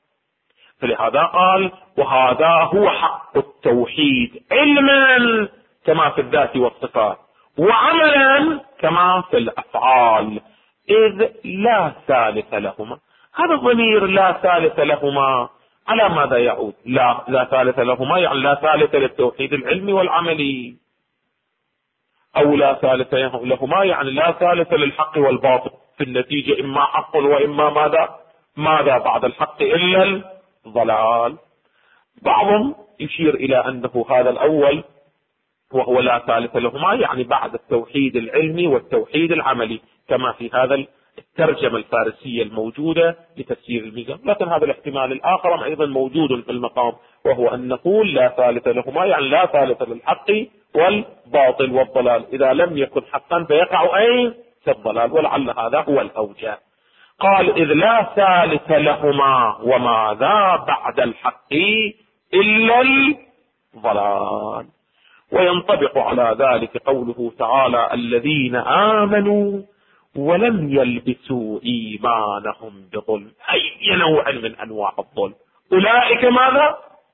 فلهذا قال وهذا هو حق التوحيد علما كما في الذات والصفات، وعملا كما في الأفعال، إذ لا ثالث لهما. هذا الضمير لا ثالث لهما على ماذا يعود؟ لا ثالث لهما يعني لا ثالث للتوحيد العلمي والعملي، أو لا ثالث لهما يعني لا ثالث للحق والباطل، في النتيجة إما حق وإما ماذا بعد الحق إلا الضلال. بعضهم يشير إلى أنه هذا الأول وهو لا ثالث لهما يعني بعد التوحيد العلمي والتوحيد العملي، كما في هذا الترجمة الفارسية الموجودة لتفسير الميزان. لكن هذا الاحتمال الآخر أيضا موجود في المقام، وهو أن نقول لا ثالث لهما يعني لا ثالث للحق والباطل والضلال، إذا لم يكن حقا فيقع أين؟ في الضلال، ولعل هذا هو الأوجه. قال إذ لا ثالث لهما وماذا بعد الحق إلا الضلال. وينطبق على ذلك قوله تعالى الذين آمنوا ولم يلبسوا إيمانهم بظلم. أي نوع من أنواع الظلم؟ أولئك ماذا؟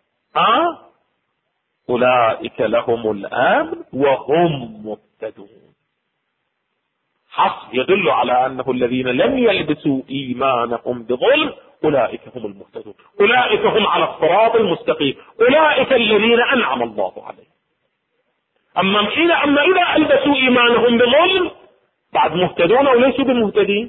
أولئك لهم الأمن وهم مهتدون. حصر يدل على أنه الذين لم يلبسوا إيمانهم بظلم أولئك هم المهتدون، أولئك هم على الصراط المستقيم، أولئك الذين أنعم الله عليهم. أما إذا ألبسوا إيمانهم بظلم بعد مهتدون أو ليسوا بمهتدين.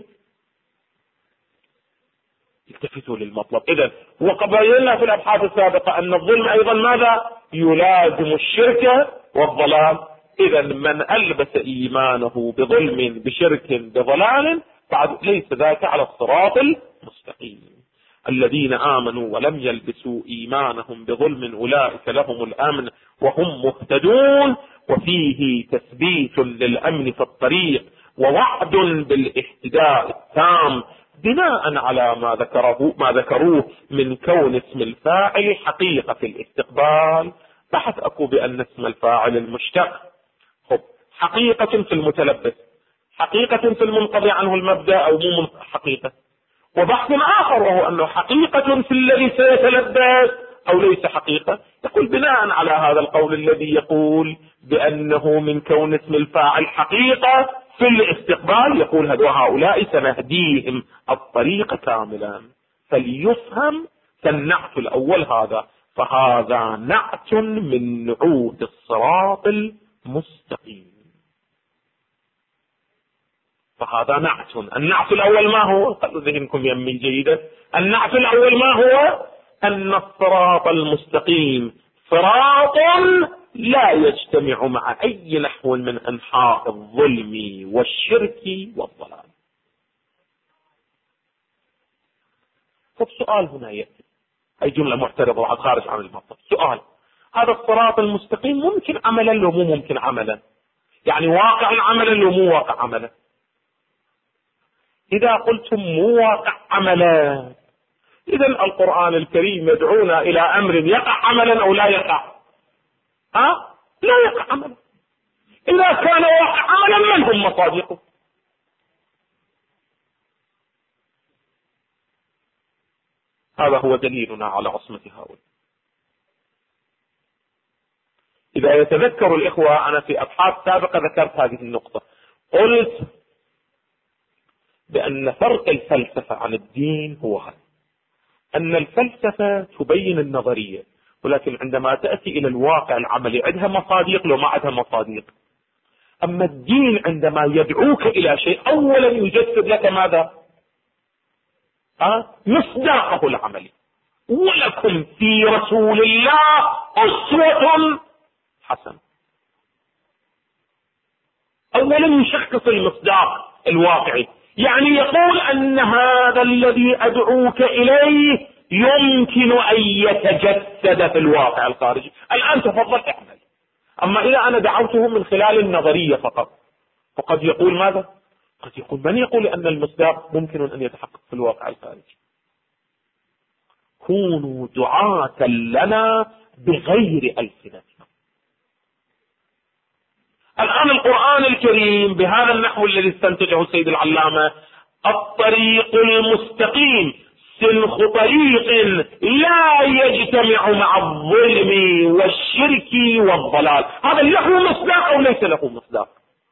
التفتوا للمطلب. إذن وقبلنا في الأبحاث السابقة أن الظلم أيضا ماذا؟ يلازم الشرك والضلال. إذن من ألبس إيمانه بظلم بشرك بضلال بعد ليس ذاك على الصراط المستقيم. الذين آمنوا ولم يلبسوا إيمانهم بظلم أولئك لهم الأمن وهم مهتدون. وفيه تثبيت للأمن في الطريق ووعد بالاهتداء التام بناء على ما ذكروه من كون اسم الفاعل حقيقة في الاستقبال. بحث أكو بأن اسم الفاعل المشتق حقيقة في المتلبس، حقيقة في المنقضي عنه المبدأ أو مو حقيقة. وبحث آخر وهو أنه حقيقة في الذي سيتلبس أو ليس حقيقة. يقول بناء على هذا القول الذي يقول بأنه من كون اسم الفاعل حقيقة في الاستقبال، يقول هؤلاء سنهديهم الطريق كاملا. فليفهم كالنعت الأول هذا، فهذا نعت من نعوت الصراط المستقيم. فهذا نعت. النعت الأول ما هو؟ خلوا ذهنكم يمي جيدا. النعت الأول ما هو؟ أن الصراط المستقيم صراط لا يجتمع مع أي نحو من أنحاء الظلم والشرك والضلال. فالسؤال هنا يأتي، أي جملة معترضة وعد خارج عن المطلب. سؤال: هذا الصراط المستقيم ممكن عملا لو مو ممكن عملا؟ يعني واقع عملا لو مو واقع عملا؟ إذا قلتم مو واقع عملا، إذا القرآن الكريم يدعونا إلى أمر يقع عملا أو لا يقع؟ لا يقع عملا. إذا كان واقع عملا من هم مصادقه؟ هذا هو دليلنا على عصمة هؤلاء. إذا يتذكر الإخوة أنا في أبحاث سابقة ذكرت هذه النقطة، قلت بأن فرق الفلسفة عن الدين هو هذا: أن الفلسفة تبين النظرية، ولكن عندما تأتي إلى الواقع العملي عندها مصادق لو ما عندها مصادق. أما الدين عندما يدعوك إلى شيء أولا يجسد لك ماذا؟ مصداقه العملي. ولكم في رسول الله أسوة حسنة. أولا يشخص المصداق الواقعي، يعني يقول أن هذا الذي أدعوك إليه يمكن أن يتجسد في الواقع الخارجي. الآن تفضل اعمل. أما إذا أنا دعوته من خلال النظرية فقط، فقد يقول ماذا؟ قد يقول من يقول أن المصداق ممكن أن يتحقق في الواقع الخارجي؟ كونوا دعاة لنا بغير ألسنتنا. الآن القرآن الكريم بهذا النحو الذي استنتجه السيد العلامة: الطريق المستقيم سلخ طريق لا يجتمع مع الظلم والشرك والضلال. هذا له مصداق أو ليس له مصداق؟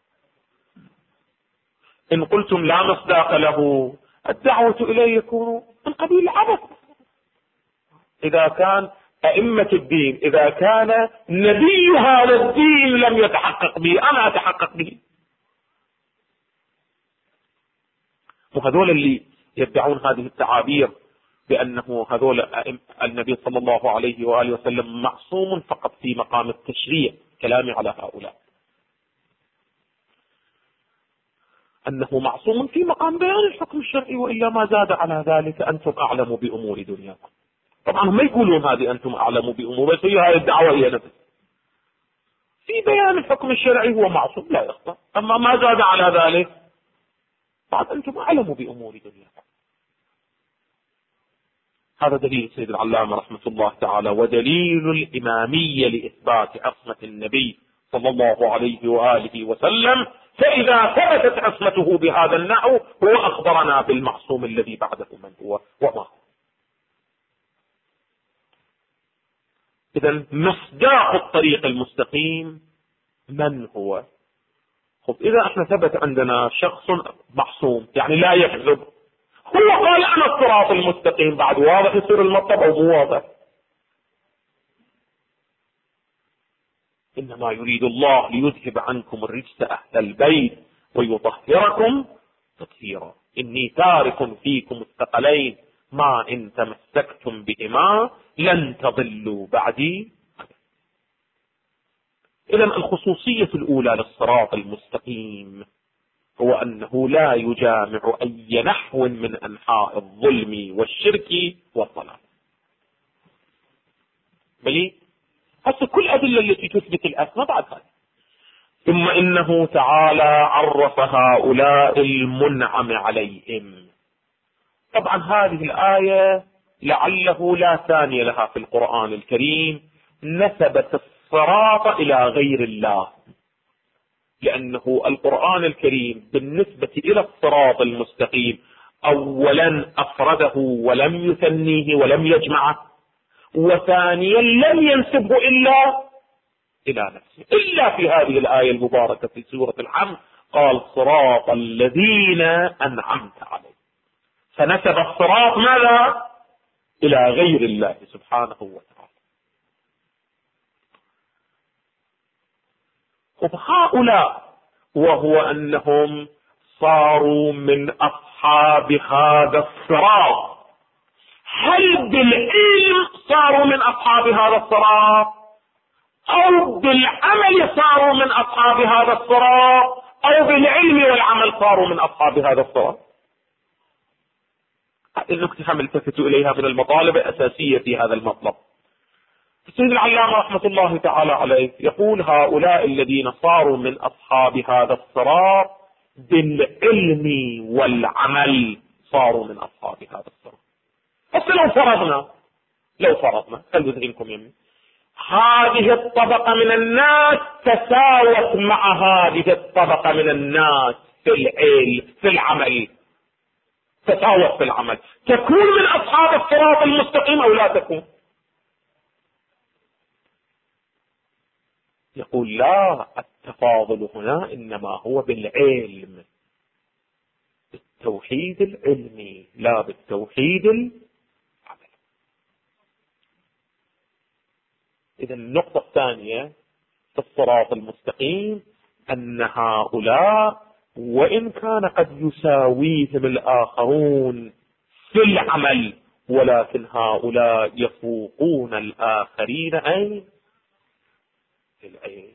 إن قلتم لا مصداق له الدعوة إليه يكون من قبيل العبث. إذا كان أئمة الدين، إذا كان نبي هذا الدين لم يتحقق به، أنا أتحقق به. وهذول اللي يدعون هذه التعابير بأنه هذول النبي صلى الله عليه وآله وسلم معصوم فقط في مقام التشريع، كلامي على هؤلاء أنه معصوم في مقام بيان الحكم الشرعي، وإلا ما زاد على ذلك أنتم أعلم بأمور دنياكم. طبعا هم يقولون هذه أنتم أعلم بأمور، بس هي هذه الدعوة هي نفس في بيان الحكم الشرعي هو معصوم لا يخطأ، أما ما زاد على ذلك بعد أنتم أعلم بأمور دنياكم. هذا دليل سيد العلامة رحمة الله تعالى، ودليل الإمامية لإثبات عصمة النبي صلى الله عليه وآله وسلم. فإذا ثبتت عصمته بهذا النحو هو أخبرنا بالمعصوم الذي بعده من هو وما هو. إذن مصداق الطريق المستقيم من هو؟ خب إذا احنا ثبت عندنا شخص معصوم يعني لا يكذب، هو قال أنا الصراط المستقيم، بعد واضح يصير المطلب أو مو واضح؟ إنما يريد الله ليذهب عنكم الرجس أهل البيت ويطهركم تطهيرا. إني تارك فيكم الثقلين ما إن تمسكتم بهما لن تضلوا بعدي. إذن الخصوصية الأولى للصراط المستقيم هو أنه لا يجامع أي نحو من أنحاء الظلم والشرك والضلال. بل هسه كل أدلة التي تثبت الأسمى بعد هذا. ثم إنه تعالى عرف هؤلاء المنعم عليهم. طبعا هذه الآية لعله لا ثانية لها في القرآن الكريم، نسبت الصراط إلى غير الله، لأنه القرآن الكريم بالنسبة إلى الصراط المستقيم أولا أفرده ولم يثنيه ولم يجمعه، وثانيا لم ينسبه إلا إلى نفسه، إلا في هذه الآية المباركة في سورة الحمد قال صراط الذين أنعمت عليهم، فنسب الصراط ماذا؟ إلى غير الله سبحانه وتعالى. هؤلاء وهو أنهم صاروا من أصحاب هذا الصراط، هل بالعلم صاروا من أصحاب هذا الصراط أو بالعمل صاروا من أصحاب هذا الصراط أو بالعلم والعمل صاروا من أصحاب هذا الصراط؟ هذه النقطة هم التفتوا إليها من المطالب الأساسية في هذا المطلب. السيد العلامة رحمة الله تعالى عليه يقول هؤلاء الذين صاروا من أصحاب هذا الصراط بالعلم والعمل صاروا من أصحاب هذا الصراط. بس لو فرضنا خلوا ذهنكم يمين، هذه الطبقة من الناس تساوت مع هذه الطبقة من الناس في العلم في العمل، تساوت في العمل، تكون من أصحاب الصراط المستقيم أو لا تكون؟ يقول لا، التفاضل هنا إنما هو بالعلم، بالتوحيد العلمي لا بالتوحيد العملي. إذا النقطة الثانية في الصراط المستقيم أن هؤلاء وإن كان قد يساويهم الآخرون في العمل، ولكن هؤلاء يفوقون الآخرين أي في العلم.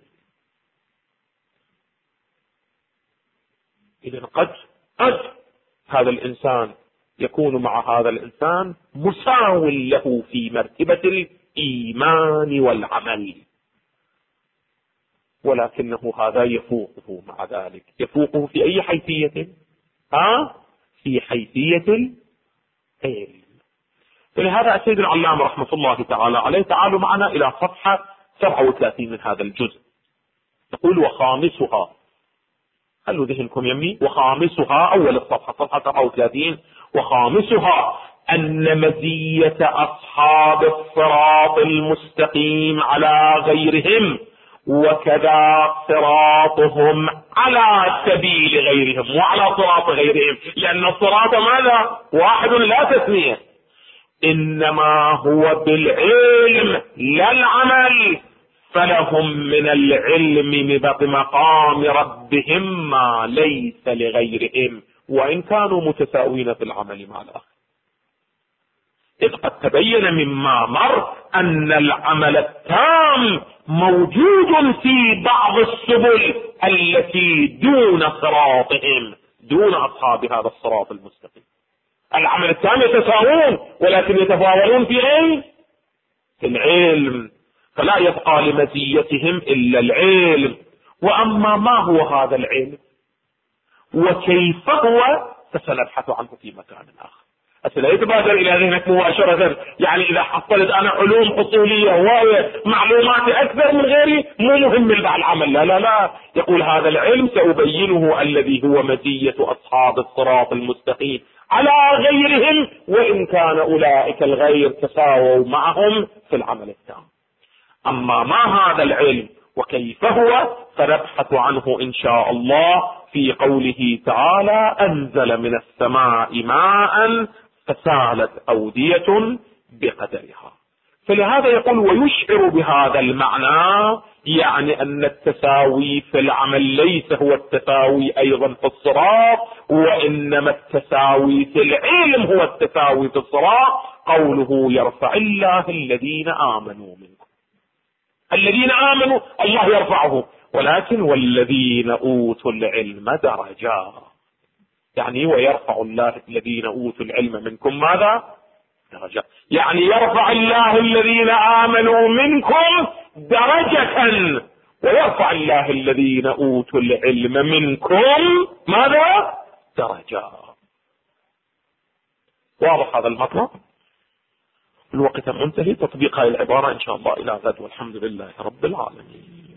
إذن قد هذا الإنسان يكون مع هذا الإنسان مساو له في مرتبة الإيمان والعمل، ولكنه هذا يفوقه مع ذلك، يفوقه في أي حيثية؟ في حيثية العلم. فلهذا السيد العلامة رحمة الله تعالى عليه، تعالوا معنا إلى صفحة 37 من هذا الجزء، يقول وخامسها، خلوا ذهنكم يمي، وخامسها أول الصفحة صفحة 37، وخامسها أن مزية أصحاب الصراط المستقيم على غيرهم وكذا صراطهم على سبيل غيرهم وعلى صراط غيرهم، لأن الصراط ماذا؟ واحد لا تثنية، إنما هو بالعلم لا العمل، فلهم من العلم بمقام ربهم ما ليس لغيرهم وإن كانوا متساوين في العمل مع الآخر. إذ قد تبين مما مر أن العمل التام موجود في بعض السبل التي دون صراطهم، دون أصحاب هذا الصراط المستقيم. العمل التام يتساوون ولكن يتفاوتون في أين؟ في العلم، فلا يبقى لمزيتهم إلا العلم. وأما ما هو هذا العلم وكيف هو فسنبحث عنه في مكان آخر. لا يتبادر إلى ذهنك مباشرة يعني إذا حصلت أنا علوم حصولية وهي معلومات أكثر من غيري مو مهم بالبع العمل، لا لا لا، يقول هذا العلم سأبينه الذي هو مزية أصحاب الصراط المستقيم على غيرهم وإن كان أولئك الغير تساووا معهم في العمل التام. أما ما هذا العلم وكيف هو فنبحث عنه إن شاء الله في قوله تعالى أنزل من السماء ماء فسالت أودية بقدرها. فلهذا يقول ويشعر بهذا المعنى، يعني أن التساوي في العمل ليس هو التساوي أيضا في الصراط، وإنما التساوي في العلم هو التساوي في الصراط. قوله يرفع الله الذين آمنوا منكم، الذين آمنوا الله يرفعه، ولكن والذين أوتوا العلم درجات، يعني ويرفع الله الذين أوتوا العلم منكم ماذا؟ درجة، يعني يرفع الله الذين آمنوا منكم درجة ويرفع الله الذين أوتوا العلم منكم ماذا؟ درجة. واضح هذا المطلب؟ الوقت منتهي، تطبيق هذه العبارة إن شاء الله إلى غد، والحمد لله رب العالمين.